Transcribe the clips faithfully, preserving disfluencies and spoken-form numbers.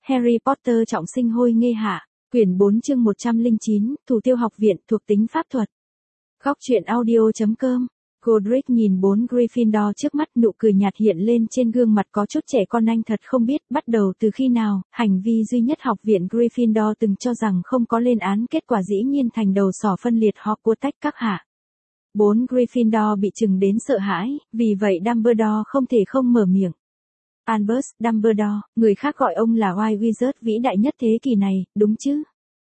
Harry Potter trọng sinh hôi nghê hạ, quyển bốn chương một trăm lẻ chín, Thủ tiêu học viện thuộc tính pháp thuật. Góc truyện audio chấm com. Godric nhìn bốn Gryffindor trước mắt, nụ cười nhạt hiện lên trên gương mặt có chút trẻ con. Anh thật không biết bắt đầu từ khi nào, hành vi duy nhất học viện Gryffindor từng cho rằng không có lên án, kết quả dĩ nhiên thành đầu sỏ phân liệt Hogwarts các hạ. Bốn Gryffindor bị chừng đến sợ hãi, vì vậy Dumbledore không thể không mở miệng. Albus Dumbledore, người khác gọi ông là White Wizard vĩ đại nhất thế kỷ này, đúng chứ?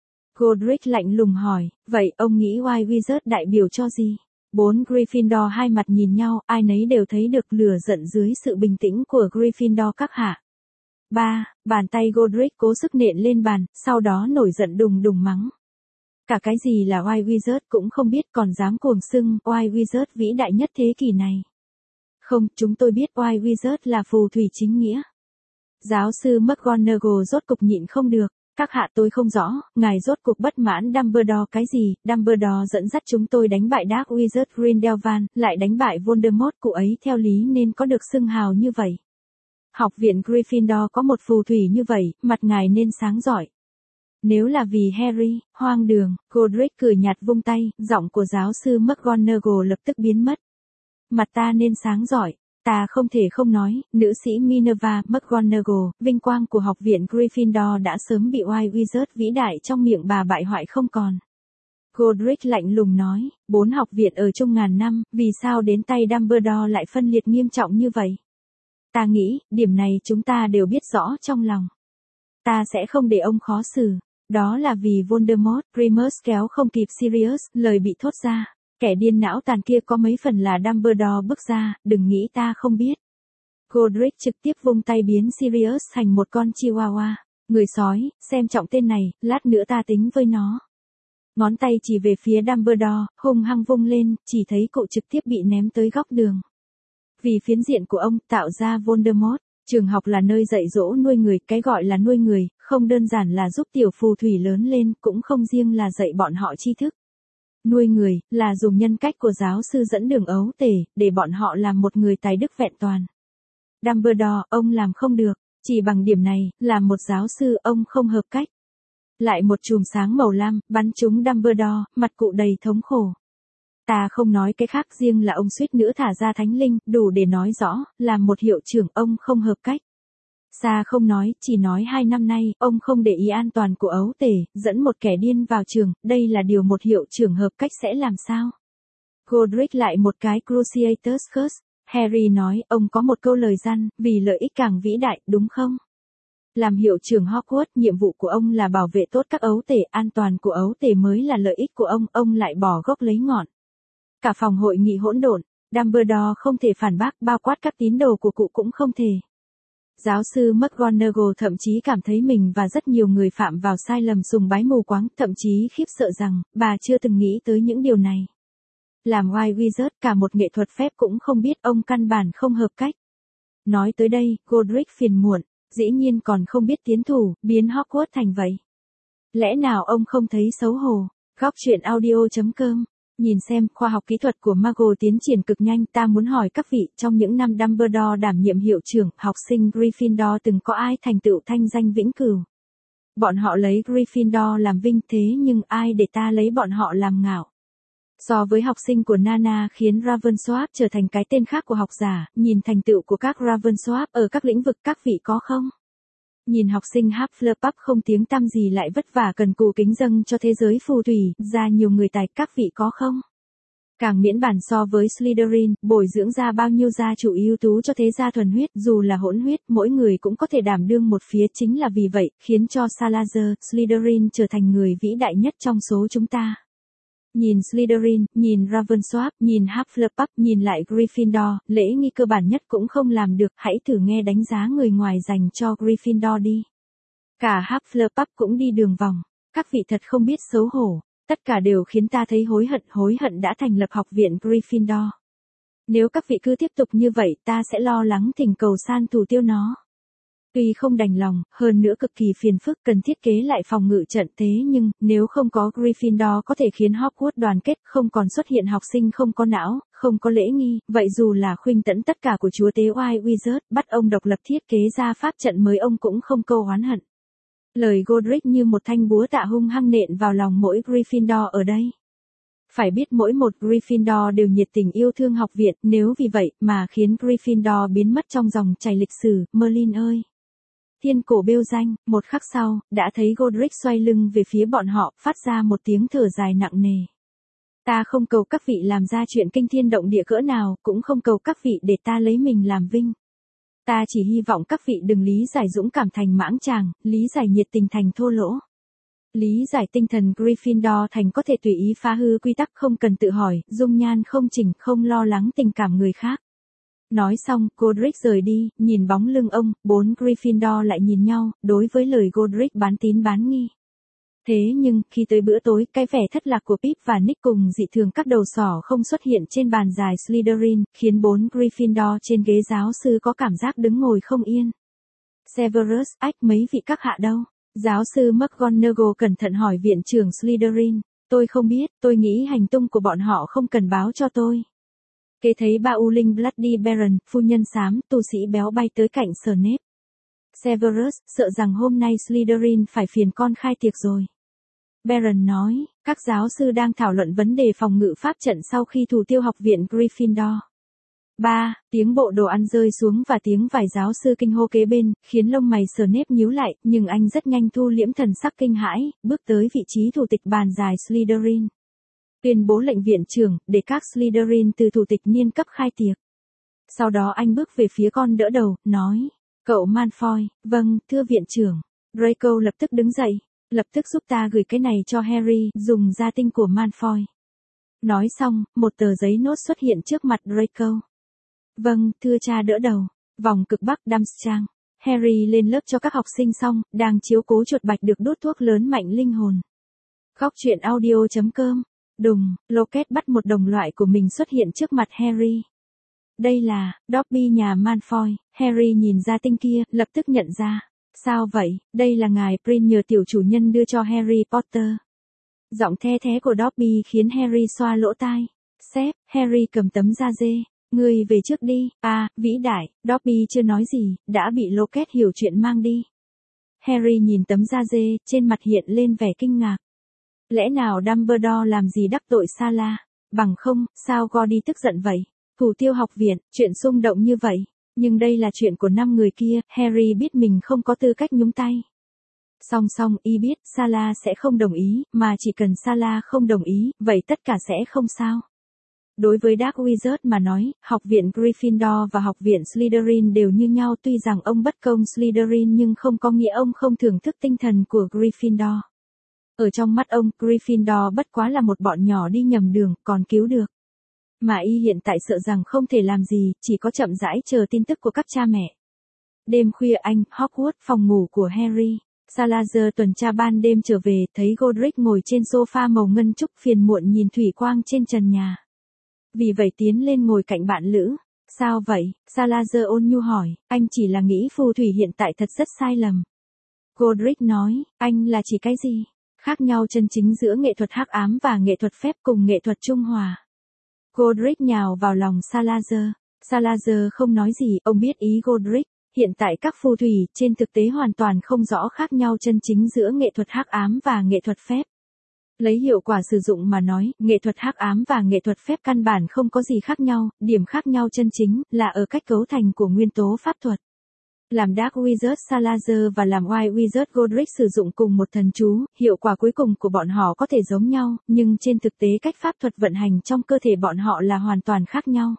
Godric lạnh lùng hỏi, vậy ông nghĩ White Wizard đại biểu cho gì? Bốn Gryffindor hai mặt nhìn nhau, ai nấy đều thấy được lửa giận dưới sự bình tĩnh của Gryffindor các hạ. Ba, bàn tay Godric cố sức nện lên bàn, sau đó nổi giận đùng đùng mắng. Cả cái gì là White Wizard cũng không biết, còn dám cuồng xưng White Wizard vĩ đại nhất thế kỷ này. Không, chúng tôi biết White Wizard là phù thủy chính nghĩa. Giáo sư McGonagall rốt cục nhịn không được. Các hạ, tôi không rõ, ngài rốt cuộc bất mãn Dumbledore cái gì? Dumbledore dẫn dắt chúng tôi đánh bại Dark Wizard Grindelwald, lại đánh bại Voldemort, cụ ấy theo lý nên có được xưng hào như vậy. Học viện Gryffindor có một phù thủy như vậy, mặt ngài nên sáng giỏi. Nếu là vì Harry, hoang đường. Godric cười nhạt vung tay, giọng của giáo sư McGonagall lập tức biến mất. Mặt ta nên sáng giỏi. Ta không thể không nói, nữ sĩ Minerva McGonagall, vinh quang của học viện Gryffindor đã sớm bị White Wizard vĩ đại trong miệng bà bại hoại không còn. Godric lạnh lùng nói, bốn học viện ở chung ngàn năm, vì sao đến tay Dumbledore lại phân liệt nghiêm trọng như vậy? Ta nghĩ, điểm này chúng ta đều biết rõ trong lòng. Ta sẽ không để ông khó xử. Đó là vì Voldemort. Remus kéo không kịp Sirius, lời bị thốt ra. Kẻ điên não tàn kia có mấy phần là Dumbledore bước ra, đừng nghĩ ta không biết. Godric trực tiếp vung tay biến Sirius thành một con chihuahua. Người sói, xem trọng tên này, lát nữa ta tính với nó. Ngón tay chỉ về phía Dumbledore, hung hăng vung lên, chỉ thấy cụ trực tiếp bị ném tới góc đường. Vì phiến diện của ông, tạo ra Voldemort. Trường học là nơi dạy dỗ nuôi người, cái gọi là nuôi người, không đơn giản là giúp tiểu phù thủy lớn lên, cũng không riêng là dạy bọn họ tri thức. Nuôi người, là dùng nhân cách của giáo sư dẫn đường ấu tể, để bọn họ làm một người tài đức vẹn toàn. Dumbledore, ông làm không được, chỉ bằng điểm này, là một giáo sư, ông không hợp cách. Lại một chùm sáng màu lam, bắn trúng Dumbledore, mặt cụ đầy thống khổ. Ta không nói cái khác, riêng là ông suýt nữa thả ra thánh linh, đủ để nói rõ, làm một hiệu trưởng ông không hợp cách. Xa không nói, chỉ nói hai năm nay, ông không để ý an toàn của ấu tể, dẫn một kẻ điên vào trường, đây là điều một hiệu trưởng hợp cách sẽ làm sao? Godric lại một cái Cruciatus Curse. Harry nói, ông có một câu lời răn, vì lợi ích càng vĩ đại, đúng không? Làm hiệu trưởng Hogwarts, nhiệm vụ của ông là bảo vệ tốt các ấu tể, an toàn của ấu tể mới là lợi ích của ông, ông lại bỏ gốc lấy ngọn. Cả phòng hội nghị hỗn độn, Dumbledore không thể phản bác, bao quát các tín đồ của cụ cũng không thể. Giáo sư McGonagall thậm chí cảm thấy mình và rất nhiều người phạm vào sai lầm sùng bái mù quáng, thậm chí khiếp sợ rằng, bà chưa từng nghĩ tới những điều này. Làm White Wizard, cả một nghệ thuật phép cũng không biết, ông căn bản không hợp cách. Nói tới đây, Godric phiền muộn, dĩ nhiên còn không biết tiến thủ, biến Hogwarts thành vậy. Lẽ nào ông không thấy xấu hổ? Góc truyện audio chấm com. Nhìn xem, khoa học kỹ thuật của Muggle tiến triển cực nhanh, ta muốn hỏi các vị, trong những năm Dumbledore đảm nhiệm hiệu trưởng, học sinh Gryffindor từng có ai thành tựu thanh danh vĩnh cửu? Bọn họ lấy Gryffindor làm vinh, thế nhưng ai để ta lấy bọn họ làm ngạo? So với học sinh của Nana khiến Ravensworth trở thành cái tên khác của học giả, nhìn thành tựu của các Ravensworth ở các lĩnh vực, các vị có không? Nhìn học sinh Hufflepuff không tiếng tăm gì lại vất vả cần cù kính dâng cho thế giới phù thủy, ra nhiều người tài, các vị có không? Càng miễn bản so với Slytherin, bồi dưỡng ra bao nhiêu gia chủ ưu tú cho thế gia thuần huyết, dù là hỗn huyết, mỗi người cũng có thể đảm đương một phía, chính là vì vậy, khiến cho Salazar, Slytherin trở thành người vĩ đại nhất trong số chúng ta. Nhìn Slytherin, nhìn Ravensworth, nhìn Hufflepuff, nhìn lại Gryffindor, lễ nghi cơ bản nhất cũng không làm được, hãy thử nghe đánh giá người ngoài dành cho Gryffindor đi. Cả Hufflepuff cũng đi đường vòng, các vị thật không biết xấu hổ, tất cả đều khiến ta thấy hối hận, hối hận đã thành lập học viện Gryffindor. Nếu các vị cứ tiếp tục như vậy, ta sẽ lo lắng thỉnh cầu san thủ tiêu nó. Tuy không đành lòng, hơn nữa cực kỳ phiền phức, cần thiết kế lại phòng ngự trận, thế nhưng, nếu không có Gryffindor có thể khiến Hogwarts đoàn kết, không còn xuất hiện học sinh không có não, không có lễ nghi, vậy dù là khuynh tẫn tất cả của chúa tế White Wizard, bắt ông độc lập thiết kế ra pháp trận mới ông cũng không câu oán hận. Lời Godric như một thanh búa tạ hung hăng nện vào lòng mỗi Gryffindor ở đây. Phải biết mỗi một Gryffindor đều nhiệt tình yêu thương học viện, nếu vì vậy mà khiến Gryffindor biến mất trong dòng chảy lịch sử, Merlin ơi. Thiên cổ bêu danh, một khắc sau, đã thấy Godric xoay lưng về phía bọn họ, phát ra một tiếng thở dài nặng nề. Ta không cầu các vị làm ra chuyện kinh thiên động địa cỡ nào, cũng không cầu các vị để ta lấy mình làm vinh. Ta chỉ hy vọng các vị đừng lý giải dũng cảm thành mãng tràng, lý giải nhiệt tình thành thô lỗ. Lý giải tinh thần Gryffindor thành có thể tùy ý phá hư quy tắc không cần tự hỏi, dung nhan không chỉnh, không lo lắng tình cảm người khác. Nói xong, Godric rời đi, nhìn bóng lưng ông, bốn Gryffindor lại nhìn nhau, đối với lời Godric bán tín bán nghi. Thế nhưng, khi tới bữa tối, cái vẻ thất lạc của Pip và Nick cùng dị thường các đầu sỏ không xuất hiện trên bàn dài Slytherin, khiến bốn Gryffindor trên ghế giáo sư có cảm giác đứng ngồi không yên. Severus, ách mấy vị các hạ đâu? Giáo sư McGonagall cẩn thận hỏi viện trưởng Slytherin. Tôi không biết, tôi nghĩ hành tung của bọn họ không cần báo cho tôi. Kế thấy ba U Linh Bloody Baron, phu nhân xám, tu sĩ béo bay tới cạnh Snape. Severus, sợ rằng hôm nay Slytherin phải phiền con khai tiệc rồi. Baron nói, các giáo sư đang thảo luận vấn đề phòng ngự pháp trận sau khi thủ tiêu học viện Gryffindor. ba. Tiếng bộ đồ ăn rơi xuống và tiếng vài giáo sư kinh hô kế bên, khiến lông mày Snape nhíu lại, nhưng anh rất nhanh thu liễm thần sắc kinh hãi, bước tới vị trí thủ tịch bàn dài Slytherin. Tuyên bố lệnh viện trưởng, để các Slytherin từ thủ tịch niên cấp khai tiệc. Sau đó anh bước về phía con đỡ đầu, nói, cậu Malfoy, vâng, thưa viện trưởng. Draco lập tức đứng dậy, lập tức giúp ta gửi cái này cho Harry, dùng gia tinh của Malfoy. Nói xong, một tờ giấy nốt xuất hiện trước mặt Draco. Vâng, thưa cha đỡ đầu. Vòng cực Bắc Durmstrang. Harry lên lớp cho các học sinh xong, đang chiếu cố chuột bạch được đốt thuốc lớn mạnh linh hồn. Góc truyện audio chấm com. Đùng, Locket bắt một đồng loại của mình xuất hiện trước mặt Harry. Đây là, Dobby nhà Malfoy. Harry nhìn ra tinh kia, lập tức nhận ra. Sao vậy, đây là ngài Prin nhờ tiểu chủ nhân đưa cho Harry Potter. Giọng the thé của Dobby khiến Harry xoa lỗ tai. Sếp, Harry cầm tấm da dê. Ngươi về trước đi, à, vĩ đại, Dobby chưa nói gì, đã bị Locket hiểu chuyện mang đi. Harry nhìn tấm da dê, trên mặt hiện lên vẻ kinh ngạc. Lẽ nào Dumbledore làm gì đắc tội Sala? Bằng không, sao Gordy tức giận vậy? Thủ tiêu học viện, chuyện xung động như vậy. Nhưng đây là chuyện của năm người kia, Harry biết mình không có tư cách nhúng tay. Song song, y biết Sala sẽ không đồng ý, mà chỉ cần Sala không đồng ý, vậy tất cả sẽ không sao. Đối với Dark Wizard mà nói, học viện Gryffindor và học viện Slytherin đều như nhau, tuy rằng ông bất công Slytherin nhưng không có nghĩa ông không thưởng thức tinh thần của Gryffindor. Ở trong mắt ông, Gryffindor bất quá là một bọn nhỏ đi nhầm đường, còn cứu được. Mà y hiện tại sợ rằng không thể làm gì, chỉ có chậm rãi chờ tin tức của các cha mẹ. Đêm khuya anh, Hogwarts, phòng ngủ của Harry. Salazar tuần tra ban đêm trở về, thấy Godric ngồi trên sofa màu ngân trúc phiền muộn nhìn thủy quang trên trần nhà. Vì vậy tiến lên ngồi cạnh bạn lữ. Sao vậy? Salazar ôn nhu hỏi, anh chỉ là nghĩ phù thủy hiện tại thật rất sai lầm. Godric nói, anh là chỉ cái gì? Khác nhau chân chính giữa nghệ thuật hắc ám và nghệ thuật phép cùng nghệ thuật trung hòa. Godric nhào vào lòng Salazar. Salazar không nói gì, ông biết ý Godric. Hiện tại các phù thủy trên thực tế hoàn toàn không rõ khác nhau chân chính giữa nghệ thuật hắc ám và nghệ thuật phép. Lấy hiệu quả sử dụng mà nói, nghệ thuật hắc ám và nghệ thuật phép căn bản không có gì khác nhau, điểm khác nhau chân chính là ở cách cấu thành của nguyên tố pháp thuật. Làm Dark Wizard Salazar và làm White Wizard Godric sử dụng cùng một thần chú, hiệu quả cuối cùng của bọn họ có thể giống nhau, nhưng trên thực tế cách pháp thuật vận hành trong cơ thể bọn họ là hoàn toàn khác nhau.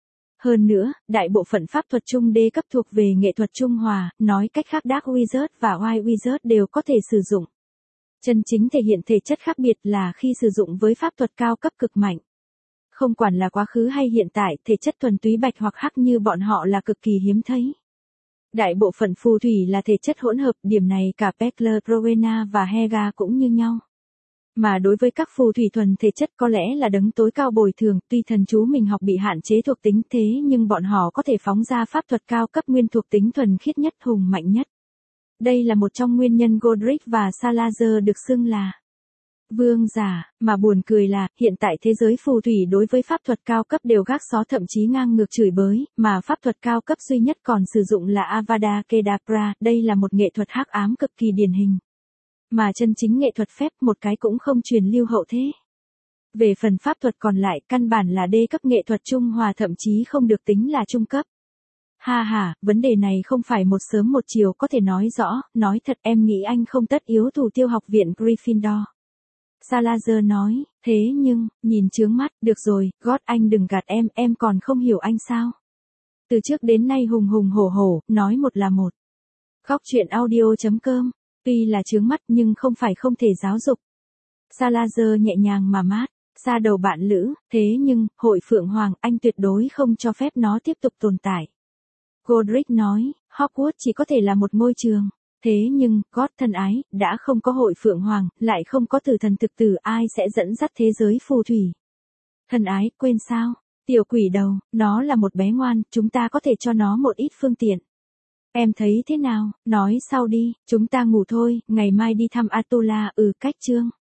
Hơn nữa, đại bộ phận pháp thuật trung đê cấp thuộc về nghệ thuật trung hòa, nói cách khác Dark Wizard và White Wizard đều có thể sử dụng. Chân chính thể hiện thể chất khác biệt là khi sử dụng với pháp thuật cao cấp cực mạnh. Không quản là quá khứ hay hiện tại, thể chất thuần túy bạch hoặc hắc như bọn họ là cực kỳ hiếm thấy. Đại bộ phận phù thủy là thể chất hỗn hợp, điểm này cả Pekler, Rowena và Helga cũng như nhau. Mà đối với các phù thủy thuần thể chất có lẽ là đấng tối cao bồi thường, tuy thần chú mình học bị hạn chế thuộc tính thế nhưng bọn họ có thể phóng ra pháp thuật cao cấp nguyên thuộc tính thuần khiết nhất, hùng mạnh nhất. Đây là một trong nguyên nhân Godric và Salazar được xưng là Vương giả, mà buồn cười là, hiện tại thế giới phù thủy đối với pháp thuật cao cấp đều gác xó thậm chí ngang ngược chửi bới, mà pháp thuật cao cấp duy nhất còn sử dụng là Avada Kedavra, đây là một nghệ thuật hắc ám cực kỳ điển hình. Mà chân chính nghệ thuật phép một cái cũng không truyền lưu hậu thế. Về phần pháp thuật còn lại, căn bản là đê cấp nghệ thuật trung hòa thậm chí không được tính là trung cấp. Ha ha, vấn đề này không phải một sớm một chiều có thể nói rõ, nói thật em nghĩ anh không tất yếu thủ tiêu học viện Gryffindor. Salazar nói, thế nhưng, nhìn chướng mắt, được rồi, God anh đừng gạt em, em còn không hiểu anh sao. Từ trước đến nay hùng hùng hổ hổ, nói một là một. Góc chuyện audio chấm com, tuy là chướng mắt nhưng không phải không thể giáo dục. Salazar nhẹ nhàng mà mát, xa đầu bạn lữ, thế nhưng, hội Phượng Hoàng, anh tuyệt đối không cho phép nó tiếp tục tồn tại. Godric nói, Hogwarts chỉ có thể là một ngôi trường. Thế nhưng, God thân ái, đã không có hội Phượng Hoàng, lại không có tử thần thực tử, ai sẽ dẫn dắt thế giới phù thủy. Thân ái, quên sao? Tiểu quỷ đầu, nó là một bé ngoan, chúng ta có thể cho nó một ít phương tiện. Em thấy thế nào? Nói sau đi, chúng ta ngủ thôi, ngày mai đi thăm Atola, ừ cách chương.